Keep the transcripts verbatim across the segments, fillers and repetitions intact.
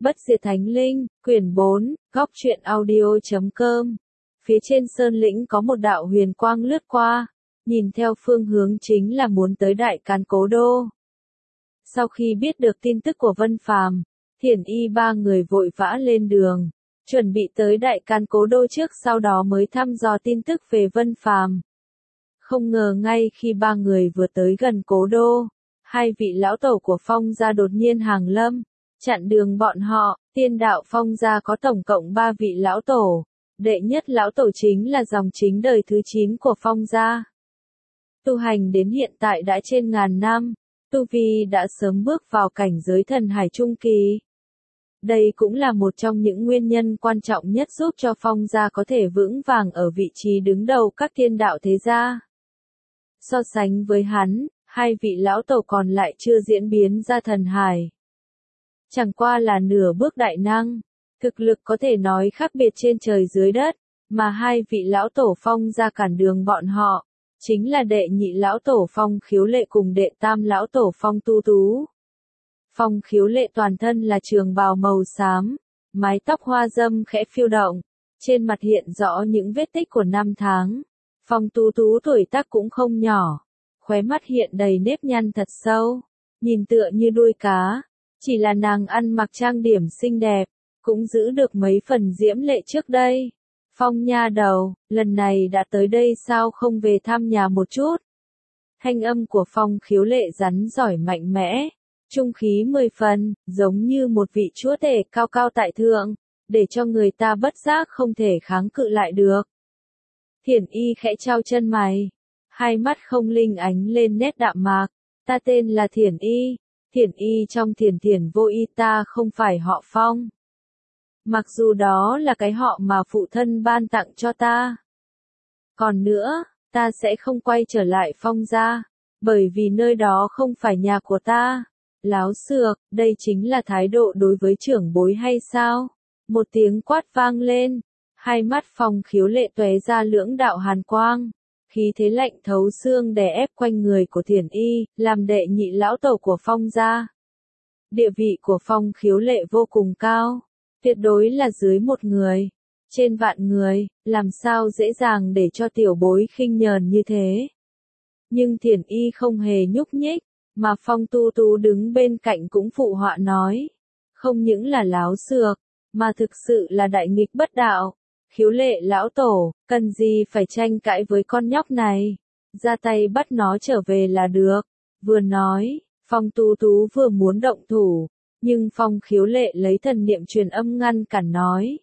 Bất diệt thánh linh, quyển bốn, góc truyện audio chấm com. Phía trên sơn lĩnh có một đạo huyền quang lướt qua, nhìn theo phương hướng chính là muốn tới Đại Càn Cố Đô. Sau khi biết được tin tức của Vân Phàm, Thiển Y ba người vội vã lên đường, chuẩn bị tới Đại Càn Cố Đô trước sau đó mới thăm dò tin tức về Vân Phàm. Không ngờ ngay khi ba người vừa tới gần Cố Đô, hai vị lão tổ của Phong gia đột nhiên hàng lâm, chặn đường bọn họ. Tiên đạo Phong gia có tổng cộng ba vị lão tổ, đệ nhất lão tổ chính là dòng chính đời thứ chín của Phong gia. Tu hành đến hiện tại đã trên ngàn năm, tu vi đã sớm bước vào cảnh giới thần hải trung kỳ. Đây cũng là một trong những nguyên nhân quan trọng nhất giúp cho Phong gia có thể vững vàng ở vị trí đứng đầu các tiên đạo thế gia. So sánh với hắn, hai vị lão tổ còn lại chưa diễn biến ra thần hải. Chẳng qua là nửa bước đại năng, thực lực có thể nói khác biệt trên trời dưới đất, mà hai vị lão tổ Phong gia cản đường bọn họ, chính là đệ nhị lão tổ Phong Khiếu Lệ cùng đệ tam lão tổ Phong Tu Tú. Phong Khiếu Lệ toàn thân là trường bào màu xám, mái tóc hoa dâm khẽ phiêu động, trên mặt hiện rõ những vết tích của năm tháng. Phong Tu Tú tuổi tác cũng không nhỏ, khóe mắt hiện đầy nếp nhăn thật sâu, nhìn tựa như đuôi cá. Chỉ là nàng ăn mặc trang điểm xinh đẹp, cũng giữ được mấy phần diễm lệ trước đây. Phong nha đầu, lần này đã tới đây sao không về thăm nhà một chút? Thanh âm của Phong Khiếu Lệ rắn giỏi mạnh mẽ, trung khí mười phần, giống như một vị chúa tể cao cao tại thượng, để cho người ta bất giác không thể kháng cự lại được. Thiển Y khẽ trao chân mày, hai mắt không linh ánh lên nét đạm mạc, ta tên là Thiển Y. Thiển Y trong thiển thiển vô y, ta không phải họ Phong. Mặc dù đó là cái họ mà phụ thân ban tặng cho ta. Còn nữa, ta sẽ không quay trở lại Phong gia, bởi vì nơi đó không phải nhà của ta. Láo xược, đây chính là thái độ đối với trưởng bối hay sao? Một tiếng quát vang lên, hai mắt Phong Khiếu Lệ tóe ra lưỡng đạo hàn quang. Khí thế lạnh thấu xương đè ép quanh người của Thiển Y, làm đệ nhị lão tổ của Phong gia. Địa vị của Phong Khiếu Lệ vô cùng cao, tuyệt đối là dưới một người, trên vạn người, làm sao dễ dàng để cho tiểu bối khinh nhờn như thế. Nhưng Thiển Y không hề nhúc nhích, mà Phong Tu Tú đứng bên cạnh cũng phụ họa nói, không những là láo xược, mà thực sự là đại nghịch bất đạo. Khiếu Lệ lão tổ, cần gì phải tranh cãi với con nhóc này, ra tay bắt nó trở về là được. Vừa nói, Phong Tu Tú vừa muốn động thủ, nhưng Phong Khiếu Lệ lấy thần niệm truyền âm ngăn cản nói.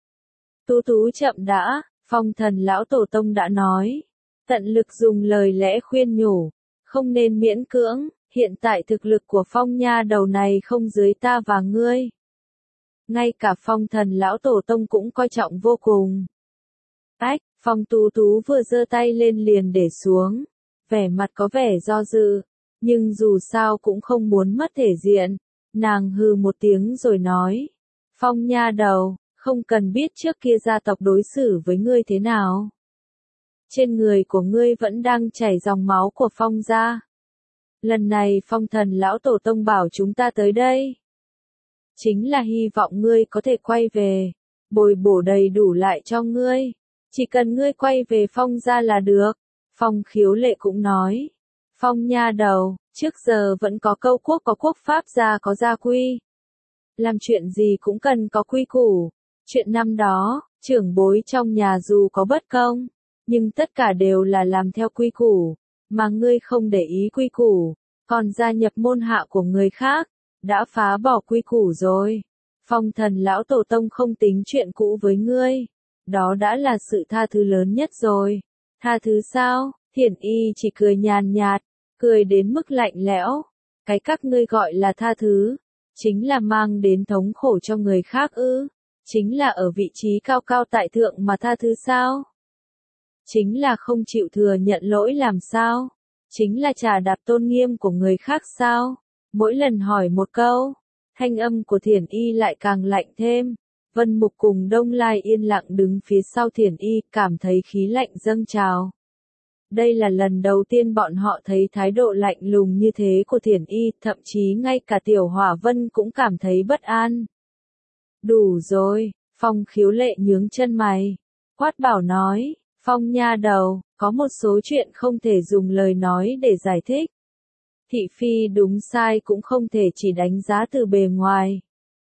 Tu Tú chậm đã, Phong Thần lão tổ tông đã nói, tận lực dùng lời lẽ khuyên nhủ, không nên miễn cưỡng, hiện tại thực lực của Phong nha đầu này không dưới ta và ngươi. Ngay cả Phong Thần lão tổ tông cũng coi trọng vô cùng. Ách, Phong Tu Tú vừa giơ tay lên liền để xuống, vẻ mặt có vẻ do dự, nhưng dù sao cũng không muốn mất thể diện, nàng hừ một tiếng rồi nói, Phong nha đầu, không cần biết trước kia gia tộc đối xử với ngươi thế nào. Trên người của ngươi vẫn đang chảy dòng máu của Phong gia. Lần này Phong Thần lão tổ tông bảo chúng ta tới đây, chính là hy vọng ngươi có thể quay về, bồi bổ đầy đủ lại cho ngươi. Chỉ cần ngươi quay về Phong gia là được. Phong Khiếu Lệ cũng nói, Phong nha đầu, trước giờ vẫn có câu quốc có quốc pháp, gia có gia quy. Làm chuyện gì cũng cần có quy củ. Chuyện năm đó, trưởng bối trong nhà dù có bất công, nhưng tất cả đều là làm theo quy củ, mà ngươi không để ý quy củ, còn gia nhập môn hạ của người khác, đã phá bỏ quy củ rồi. Phong Thần lão tổ tông không tính chuyện cũ với ngươi, đó đã là sự tha thứ lớn nhất rồi. Tha thứ sao? Thiển Y chỉ cười nhàn nhạt, cười đến mức lạnh lẽo. Cái các ngươi gọi là tha thứ, chính là mang đến thống khổ cho người khác ư? Chính là ở vị trí cao cao tại thượng mà tha thứ sao? Chính là không chịu thừa nhận lỗi làm sao? Chính là chà đạp tôn nghiêm của người khác sao? Mỗi lần hỏi một câu, thanh âm của Thiển Y lại càng lạnh thêm. Vân Mục cùng Đông Lai yên lặng đứng phía sau Thiển Y, cảm thấy khí lạnh dâng trào. Đây là lần đầu tiên bọn họ thấy thái độ lạnh lùng như thế của Thiển Y, thậm chí ngay cả Tiểu Hỏa Vân cũng cảm thấy bất an. Đủ rồi, Phong Khiếu Lệ nhướng chân mày. Quát bảo nói, Phong nha đầu, có một số chuyện không thể dùng lời nói để giải thích. Thị phi đúng sai cũng không thể chỉ đánh giá từ bề ngoài.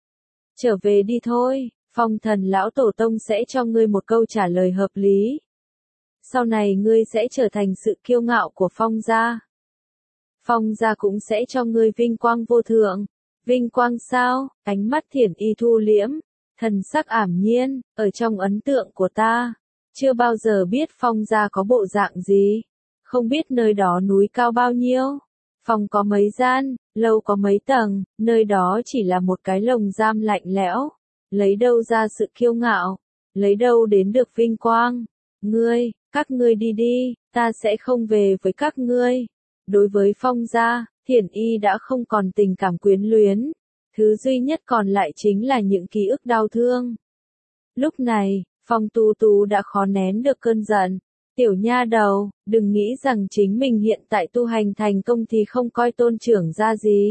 Trở về đi thôi, Phong thần lão tổ tông sẽ cho ngươi một câu trả lời hợp lý. Sau này ngươi sẽ trở thành sự kiêu ngạo của Phong gia. Phong gia cũng sẽ cho ngươi vinh quang vô thượng. Vinh quang sao? Ánh mắt Thiển Y thu liễm, thần sắc ảm nhiên, ở trong ấn tượng của ta, chưa bao giờ biết Phong gia có bộ dạng gì. Không biết nơi đó núi cao bao nhiêu, phòng có mấy gian, lâu có mấy tầng, nơi đó chỉ là một cái lồng giam lạnh lẽo. Lấy đâu ra sự kiêu ngạo, lấy đâu đến được vinh quang. Ngươi, các ngươi đi đi, ta sẽ không về với các ngươi. Đối với Phong gia, Thiển Y đã không còn tình cảm quyến luyến. Thứ duy nhất còn lại chính là những ký ức đau thương. Lúc này, Phong Tú Tú đã khó nén được cơn giận. Tiểu nha đầu, đừng nghĩ rằng chính mình hiện tại tu hành thành công thì không coi tôn trưởng ra gì.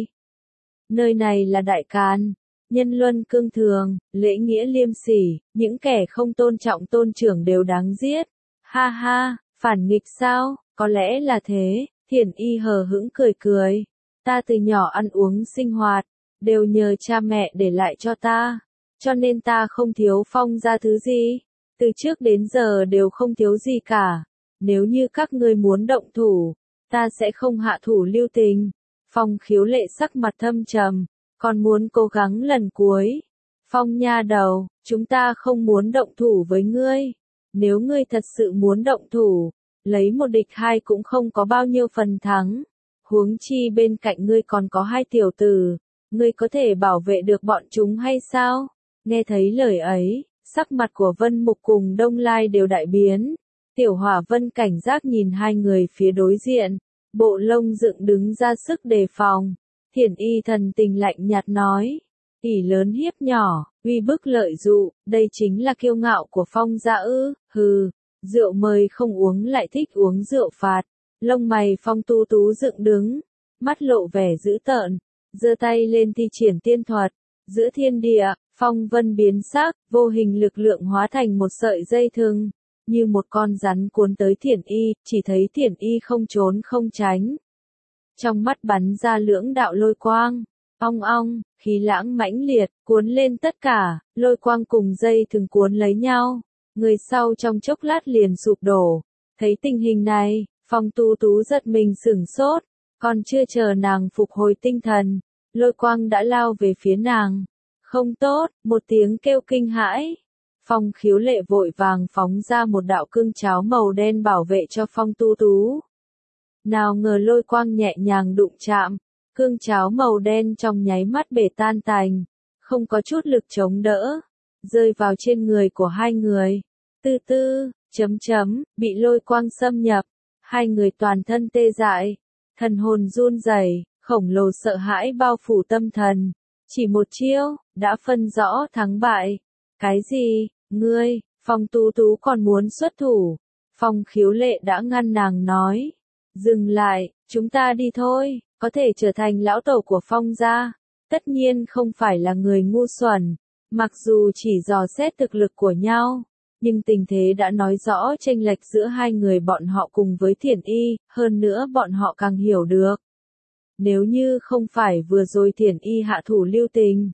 Nơi này là đại càn, nhân luân cương thường, lễ nghĩa liêm sỉ, những kẻ không tôn trọng tôn trưởng đều đáng giết. Ha ha, phản nghịch sao? Có lẽ là thế. Thiển Y hờ hững cười cười. Ta từ nhỏ ăn uống sinh hoạt, đều nhờ cha mẹ để lại cho ta. Cho nên ta không thiếu Phong gia thứ gì. Từ trước đến giờ đều không thiếu gì cả. Nếu như các ngươi muốn động thủ, ta sẽ không hạ thủ lưu tình. Phong Khiếu Lệ sắc mặt thâm trầm, còn muốn cố gắng lần cuối. Phong nha đầu, chúng ta không muốn động thủ với ngươi. Nếu ngươi thật sự muốn động thủ, lấy một địch hai cũng không có bao nhiêu phần thắng. Huống chi bên cạnh ngươi còn có hai tiểu tử, ngươi có thể bảo vệ được bọn chúng hay sao? Nghe thấy lời ấy, sắc mặt của Vân Mục cùng Đông Lai đều đại biến. Tiểu Hỏa Vân cảnh giác nhìn hai người phía đối diện, bộ lông dựng đứng ra sức đề phòng. Thiển Y thần tình lạnh nhạt nói, ỷ lớn hiếp nhỏ, uy bức lợi dụ, đây chính là kiêu ngạo của Phong gia ư? Hừ, rượu mời không uống lại thích uống rượu phạt. Lông mày Phong Tú Tú dựng đứng, mắt lộ vẻ dữ tợn, giơ tay lên thi triển tiên thuật. Giữa thiên địa, phong vân biến sắc, vô hình lực lượng hóa thành một sợi dây thừng, như một con rắn cuốn tới Thiển Y, chỉ thấy Thiển Y không trốn không tránh. Trong mắt bắn ra lưỡng đạo lôi quang, ong ong, khí lãng mãnh liệt, cuốn lên tất cả, lôi quang cùng dây thừng cuốn lấy nhau. Người sau trong chốc lát liền sụp đổ. Thấy tình hình này, Phong Tú Tú giật mình sửng sốt, còn chưa chờ nàng phục hồi tinh thần, lôi quang đã lao về phía nàng. Không tốt, một tiếng kêu kinh hãi. Phong Khiếu Lệ vội vàng phóng ra một đạo cương cháo màu đen bảo vệ cho Phong Tú Tú. Nào ngờ lôi quang nhẹ nhàng đụng chạm, cương cháo màu đen trong nháy mắt bể tan tành, không có chút lực chống đỡ, rơi vào trên người của hai người. Tư tư, chấm chấm, bị lôi quang xâm nhập, hai người toàn thân tê dại, thần hồn run rẩy, khổng lồ sợ hãi bao phủ tâm thần. Chỉ một chiêu, đã phân rõ thắng bại. Cái gì, ngươi, Phong Tú Tú còn muốn xuất thủ. Phong Khiếu Lệ đã ngăn nàng nói, dừng lại, chúng ta đi thôi, có thể trở thành lão tổ của Phong gia. Tất nhiên không phải là người ngu xuẩn, mặc dù chỉ dò xét thực lực của nhau, nhưng tình thế đã nói rõ chênh lệch giữa hai người bọn họ cùng với Thiển Y, hơn nữa bọn họ càng hiểu được. Nếu như không phải vừa rồi Thiển Y hạ thủ lưu tình,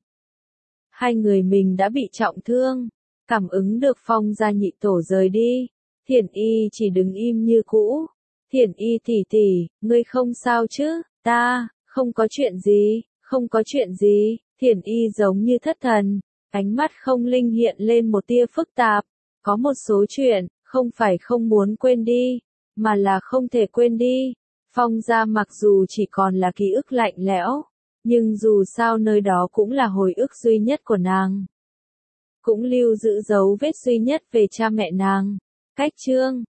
hai người mình đã bị trọng thương. Cảm ứng được Phong gia nhị tổ rời đi, Thiển Y chỉ đứng im như cũ. Thiển Y tỷ tỷ, ngươi không sao chứ? Ta, không có chuyện gì, không có chuyện gì. Thiển Y giống như thất thần, ánh mắt không linh hiện lên một tia phức tạp. Có một số chuyện, không phải không muốn quên đi, mà là không thể quên đi. Phong gia mặc dù chỉ còn là ký ức lạnh lẽo, nhưng dù sao nơi đó cũng là hồi ức duy nhất của nàng. Cũng lưu giữ dấu vết duy nhất về cha mẹ nàng. Cách chương